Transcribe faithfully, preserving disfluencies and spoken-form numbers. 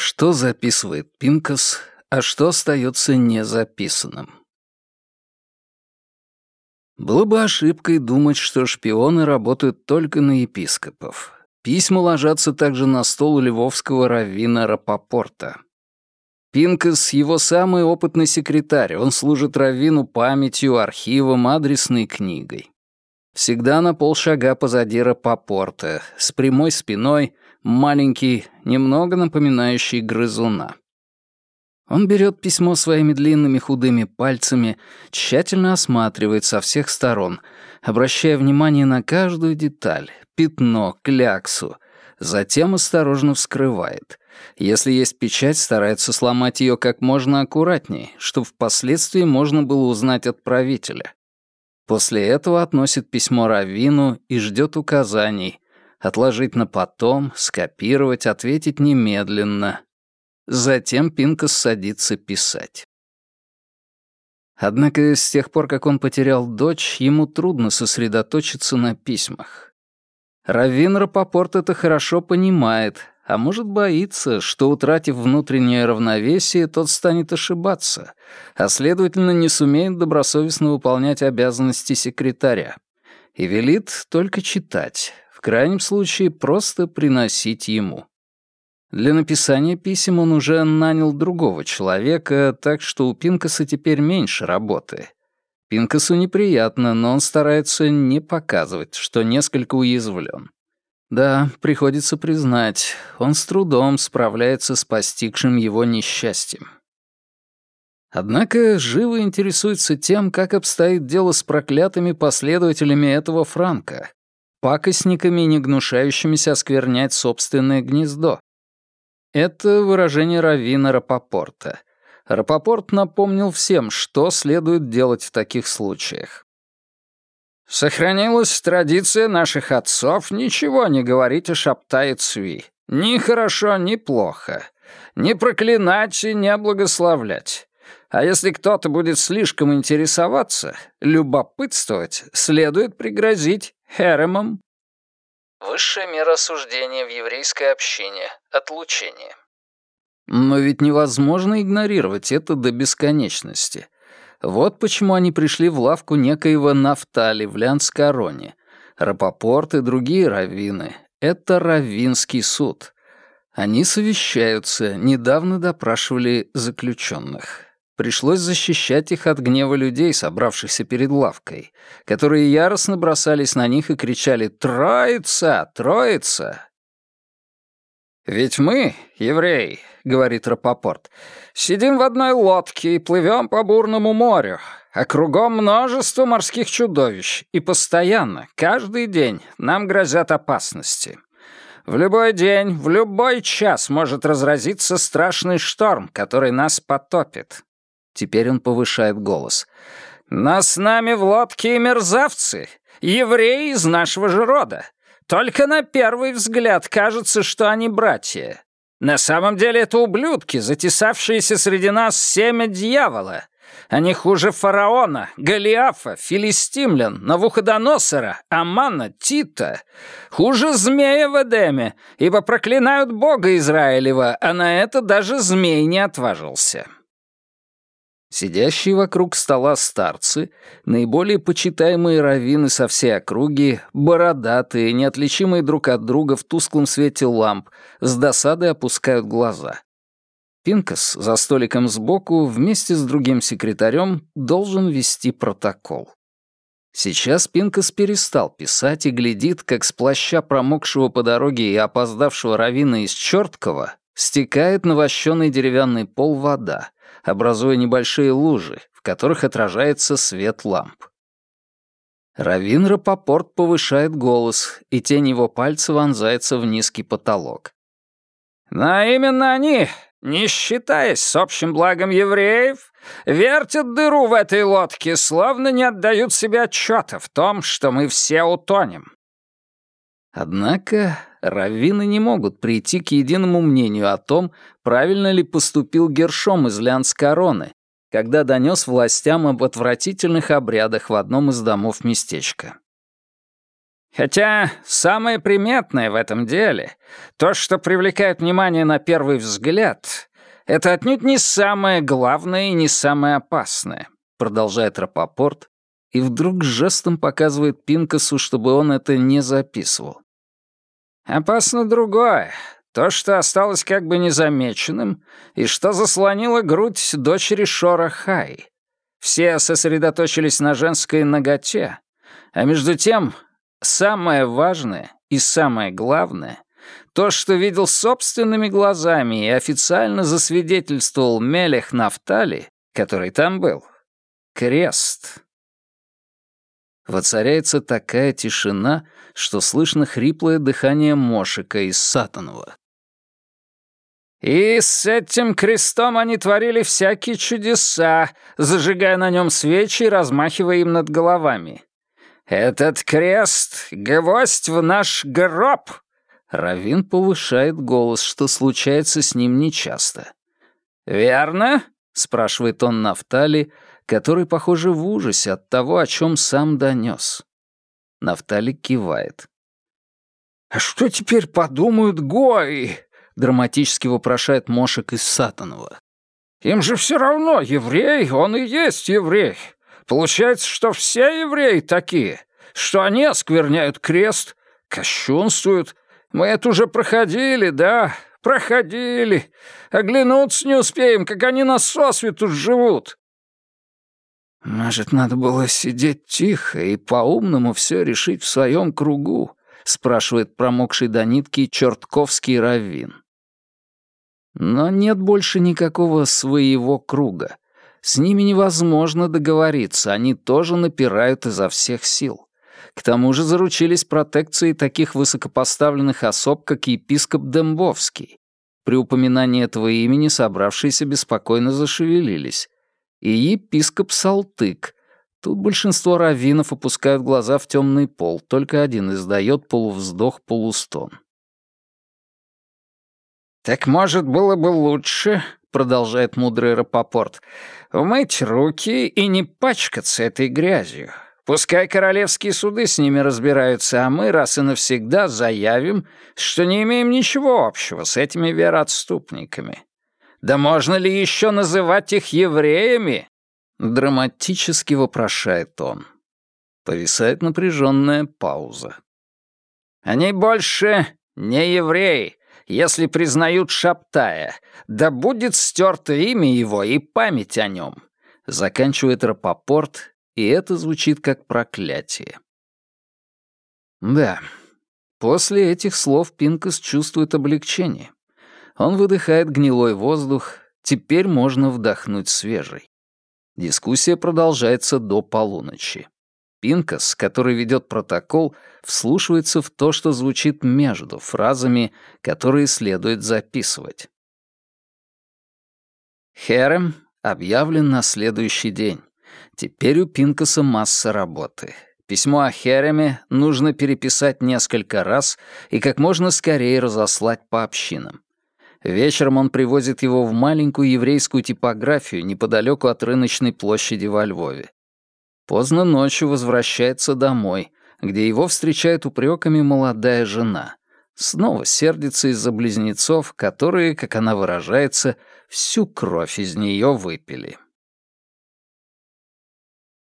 Что записывает Пинкас, а что остается незаписанным? Было бы ошибкой думать, что шпионы работают только на епископов. Письма ложатся также на стол у львовского раввина Рапопорта. Пинкас — его самый опытный секретарь, он служит раввину памятью, архивом, адресной книгой. Всегда на полшага позади Рапопорта, с прямой спиной, маленький, немного напоминающий грызуна. Он берет письмо своими длинными худыми пальцами, тщательно осматривает со всех сторон, обращая внимание на каждую деталь, пятно, кляксу, затем осторожно вскрывает. Если есть печать, старается сломать ее как можно аккуратнее, чтобы впоследствии можно было узнать отправителя. После этого относит письмо раввину и ждет указаний. Отложить на потом, скопировать, ответить немедленно. Затем Пинкас садится писать. Однако с тех пор, как он потерял дочь, ему трудно сосредоточиться на письмах. Раввин Рапопорт это хорошо понимает, а может боится, что, утратив внутреннее равновесие, тот станет ошибаться, а, следовательно, не сумеет добросовестно выполнять обязанности секретаря, и велит только читать, в крайнем случае просто приносить ему. Для написания писем он уже нанял другого человека, так что у Пинкаса теперь меньше работы. Пинкасу неприятно, но он старается не показывать, что несколько уязвлен. Да, приходится признать, он с трудом справляется с постигшим его несчастьем. Однако живо интересуется тем, как обстоит дело с проклятыми последователями этого Франка, пакостниками, не гнушающимися осквернять собственное гнездо. Это выражение раввина Рапопорта. Рапопорт напомнил всем, что следует делать в таких случаях. «Сохранилась традиция наших отцов ничего не говорить о Шабтай Цви. Ни хорошо, ни плохо. Не проклинать и не благословлять. А если кто-то будет слишком интересоваться, любопытствовать, следует пригрозить херемом». Высшая мера осуждения в еврейской общине — отлучение. Но ведь невозможно игнорировать это до бесконечности. Вот почему они пришли в лавку некоего Нафтали в Лянскороне. Рапопорт и другие раввины — это раввинский суд. Они совещаются, недавно допрашивали заключенных. Пришлось защищать их от гнева людей, собравшихся перед лавкой, которые яростно бросались на них и кричали «Троица! Троица!». «Ведь мы, евреи, — говорит Рапопорт, — сидим в одной лодке и плывем по бурному морю, а кругом множество морских чудовищ, и постоянно, каждый день нам грозят опасности. В любой день, в любой час может разразиться страшный шторм, который нас потопит». Теперь он повышает голос. «Но с нами в лодке и мерзавцы, евреи из нашего же рода. Только на первый взгляд кажется, что они братья. На самом деле это ублюдки, затесавшиеся среди нас семя дьявола. Они хуже фараона, Голиафа, филистимлян, Навуходоносора, Амана, Тита. Хуже змея в Эдеме, ибо проклинают Бога Израилева, а на это даже змей не отважился». Сидящие вокруг стола старцы, наиболее почитаемые раввины со всей округи, бородатые, неотличимые друг от друга в тусклом свете ламп, с досадой опускают глаза. Пинкас за столиком сбоку вместе с другим секретарем должен вести протокол. Сейчас Пинкас перестал писать и глядит, как с плаща промокшего по дороге и опоздавшего раввина из Чёрткова стекает на вощеный деревянный пол вода, образуя небольшие лужи, в которых отражается свет ламп. Раввин Рапопорт повышает голос, и тень его пальца вонзается в низкий потолок. «Но именно они, не считаясь с общим благом евреев, вертят дыру в этой лодке, словно не отдают себе отчета в том, что мы все утонем». Однако раввины не могут прийти к единому мнению о том, правильно ли поступил Гершом из Лянскороны, когда донес властям об отвратительных обрядах в одном из домов местечка. Хотя самое приметное в этом деле, то, что привлекает внимание на первый взгляд, это отнюдь не самое главное и не самое опасное, продолжает Рапопорт, и вдруг жестом показывает Пинкасу, чтобы он это не записывал. Опасно другое. То, что осталось как бы незамеченным, и что заслонило грудь дочери Шора Хай. Все сосредоточились на женской наготе, а между тем самое важное и самое главное — то, что видел собственными глазами и официально засвидетельствовал Мелех Нафтали, который там был. Крест. Воцаряется такая тишина, что слышно хриплое дыхание Мошека из Сатанова. И с этим крестом они творили всякие чудеса, зажигая на нем свечи и размахивая им над головами. «Этот крест — гвоздь в наш гроб!» Раввин повышает голос, что случается с ним нечасто. «Верно?» — спрашивает он Нафтали, который, похоже, в ужасе от того, о чем сам донес. Нафтали кивает. «А что теперь подумают гои?» — драматически вопрошает Мошек из Сатанова. «Им же все равно, еврей, он и есть еврей. Получается, что все евреи такие, что они оскверняют крест, кощунствуют. Мы это уже проходили, да, проходили. Оглянуться не успеем, как они нас сосвету живут». «Может, надо было сидеть тихо и по-умному все решить в своем кругу?» — спрашивает промокший до нитки чертковский раввин. Но нет больше никакого своего круга. С ними невозможно договориться, они тоже напирают изо всех сил. К тому же заручились протекцией таких высокопоставленных особ, как епископ Дембовский. При упоминании этого имени собравшиеся беспокойно зашевелились. И епископ Салтык. Тут большинство раввинов опускают глаза в темный пол, только один издает полувздох-полустон. «Так, может, было бы лучше, — продолжает мудрый Рапопорт, — умыть руки и не пачкаться этой грязью. Пускай королевские суды с ними разбираются, а мы раз и навсегда заявим, что не имеем ничего общего с этими вероотступниками. Да можно ли еще называть их евреями?» Драматически вопрошает он. Повисает напряженная пауза. «Они больше не евреи, если признают Шабтая. Да будет стерто имя его и память о нем», заканчивает Рапопорт, и это звучит как проклятие. Да, после этих слов Пинкас чувствует облегчение. Он выдыхает гнилой воздух, теперь можно вдохнуть свежий. Дискуссия продолжается до полуночи. Пинкас, который ведет протокол, вслушивается в то, что звучит между фразами, которые следует записывать. Херем объявлен на следующий день. Теперь у Пинкаса масса работы. Письмо о Хереме нужно переписать несколько раз и как можно скорее разослать по общинам. Вечером он привозит его в маленькую еврейскую типографию неподалеку от рыночной площади во Львове. Поздно ночью возвращается домой, где его встречает упреками молодая жена. Снова сердится из-за близнецов, которые, как она выражается, всю кровь из нее выпили.